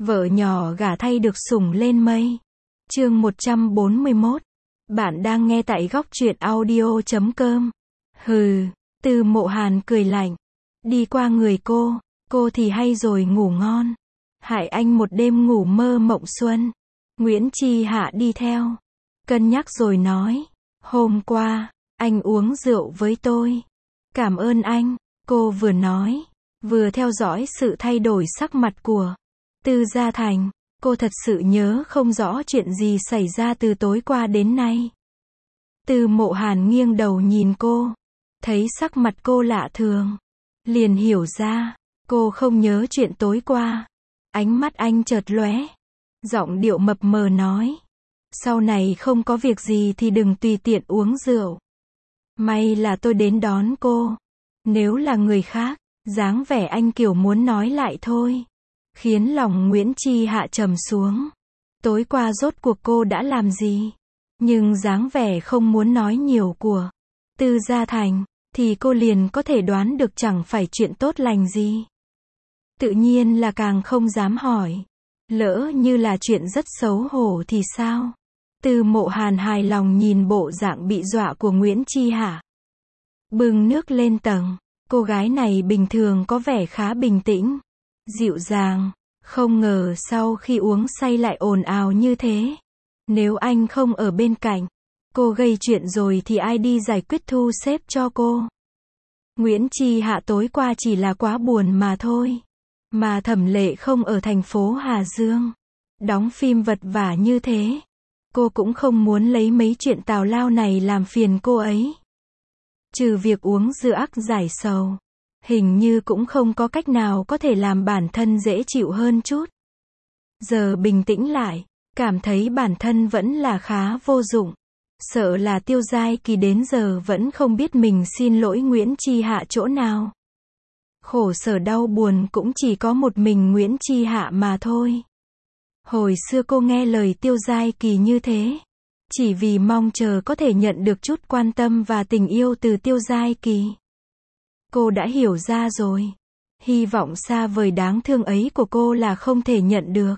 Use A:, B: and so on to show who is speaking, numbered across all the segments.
A: Vợ nhỏ gả thay được sủng lên mây. Chương 141. Bạn đang nghe tại góc truyện audio.com. Hừ, Từ Mộ Hàn cười lạnh. Đi qua người cô thì hay rồi ngủ ngon. Hại anh một đêm ngủ mơ mộng xuân. Nguyễn Chi Hạ đi theo. Cân nhắc rồi nói. Hôm qua, anh uống rượu với tôi. Cảm ơn anh, cô vừa nói, vừa theo dõi sự thay đổi sắc mặt của Tư Gia Thành. Cô thật sự nhớ không rõ chuyện gì xảy ra từ tối qua đến nay. Từ Mộ Hàn nghiêng đầu nhìn cô, thấy sắc mặt cô lạ thường, liền hiểu ra, cô không nhớ chuyện tối qua. Ánh mắt anh chợt lóe, giọng điệu mập mờ nói, sau này không có việc gì thì đừng tùy tiện uống rượu. May là tôi đến đón cô. Nếu là người khác, dáng vẻ anh kiểu muốn nói lại thôi, khiến lòng Nguyễn Chi Hạ trầm xuống. Tối qua rốt cuộc cô đã làm gì? Nhưng dáng vẻ không muốn nói nhiều của Tư Gia Thành, thì cô liền có thể đoán được chẳng phải chuyện tốt lành gì. Tự nhiên là càng không dám hỏi. Lỡ như là chuyện rất xấu hổ thì sao? Từ Mộ Hàn hài lòng nhìn bộ dạng bị dọa của Nguyễn Chi Hạ. Bưng nước lên tầng. Cô gái này bình thường có vẻ khá bình tĩnh, dịu dàng, không ngờ sau khi uống say lại ồn ào như thế. Nếu anh không ở bên cạnh, cô gây chuyện rồi thì ai đi giải quyết thu xếp cho cô? Nguyễn Chi Hạ tối qua chỉ là quá buồn mà thôi. Mà Thẩm Lệ không ở thành phố Hà Dương, đóng phim vật vả như thế. Cô cũng không muốn lấy mấy chuyện tào lao này làm phiền cô ấy. Trừ việc uống dưa ắc giải sầu, hình như cũng không có cách nào có thể làm bản thân dễ chịu hơn chút. Giờ bình tĩnh lại, cảm thấy bản thân vẫn là khá vô dụng. Sợ là Tiêu Giai Kỳ đến giờ vẫn không biết mình xin lỗi Nguyễn Chi Hạ chỗ nào. Khổ sở đau buồn cũng chỉ có một mình Nguyễn Chi Hạ mà thôi. Hồi xưa cô nghe lời Tiêu Giai Kỳ như thế, chỉ vì mong chờ có thể nhận được chút quan tâm và tình yêu từ Tiêu Giai Kỳ. Cô đã hiểu ra rồi. Hy vọng xa vời đáng thương ấy của cô là không thể nhận được.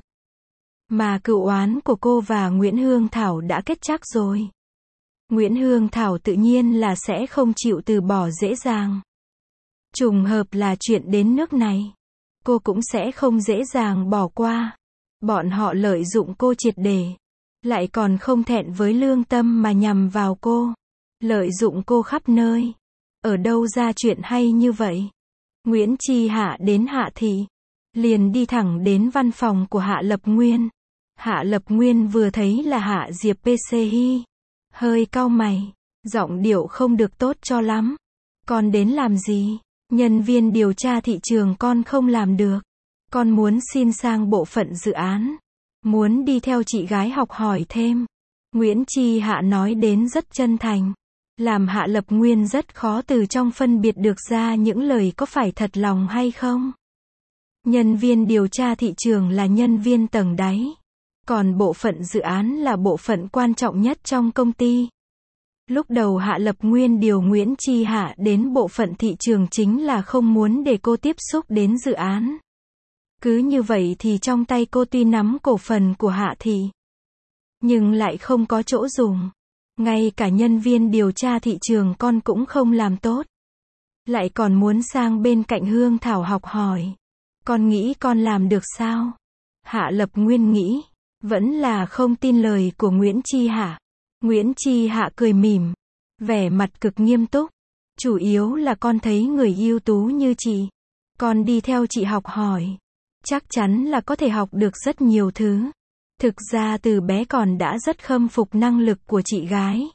A: Mà cựu oán của cô và Nguyễn Hương Thảo đã kết chắc rồi. Nguyễn Hương Thảo tự nhiên là sẽ không chịu từ bỏ dễ dàng. Trùng hợp là chuyện đến nước này, cô cũng sẽ không dễ dàng bỏ qua. Bọn họ lợi dụng cô triệt để, lại còn không thẹn với lương tâm mà nhằm vào cô, lợi dụng cô khắp nơi. Ở đâu ra chuyện hay như vậy? Nguyễn Chi Hạ đến Hạ thị, liền đi thẳng đến văn phòng của Hạ Lập Nguyên. Hạ Lập Nguyên vừa thấy là Hạ Diệp PCI, hơi cau mày, giọng điệu không được tốt cho lắm. Con đến làm gì? Nhân viên điều tra thị trường con không làm được. Con muốn xin sang bộ phận dự án. Muốn đi theo chị gái học hỏi thêm. Nguyễn Chi Hạ nói đến rất chân thành, làm Hạ Lập Nguyên rất khó từ trong phân biệt được ra những lời có phải thật lòng hay không. Nhân viên điều tra thị trường là nhân viên tầng đáy, còn bộ phận dự án là bộ phận quan trọng nhất trong công ty. Lúc đầu Hạ Lập Nguyên điều Nguyễn Chi Hạ đến bộ phận thị trường chính là không muốn để cô tiếp xúc đến dự án. Cứ như vậy thì trong tay cô tuy nắm cổ phần của Hạ thị, nhưng lại không có chỗ dùng. Ngay cả nhân viên điều tra thị trường con cũng không làm tốt. Lại còn muốn sang bên cạnh Hương Thảo học hỏi. Con nghĩ con làm được sao? Hạ Lập Nguyên nghĩ, vẫn là không tin lời của Nguyễn Chi Hạ. Nguyễn Chi Hạ cười mỉm, vẻ mặt cực nghiêm túc. Chủ yếu là con thấy người ưu tú như chị, con đi theo chị học hỏi, chắc chắn là có thể học được rất nhiều thứ. Thực ra từ bé con đã rất khâm phục năng lực của chị gái.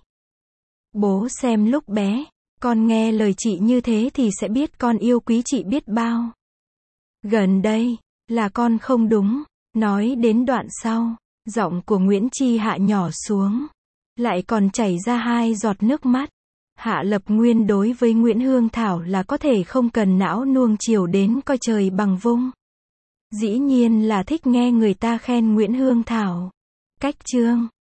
A: Bố xem lúc bé, con nghe lời chị như thế thì sẽ biết con yêu quý chị biết bao. Gần đây, là con không đúng. Nói đến đoạn sau, giọng của Nguyễn Chi Hạ nhỏ xuống, lại còn chảy ra 2 giọt nước mắt. Hạ Lập Nguyên đối với Nguyễn Hương Thảo là có thể không cần não nuông chiều đến coi trời bằng vung. Dĩ nhiên là thích nghe người ta khen Nguyễn Hương Thảo. Cách chương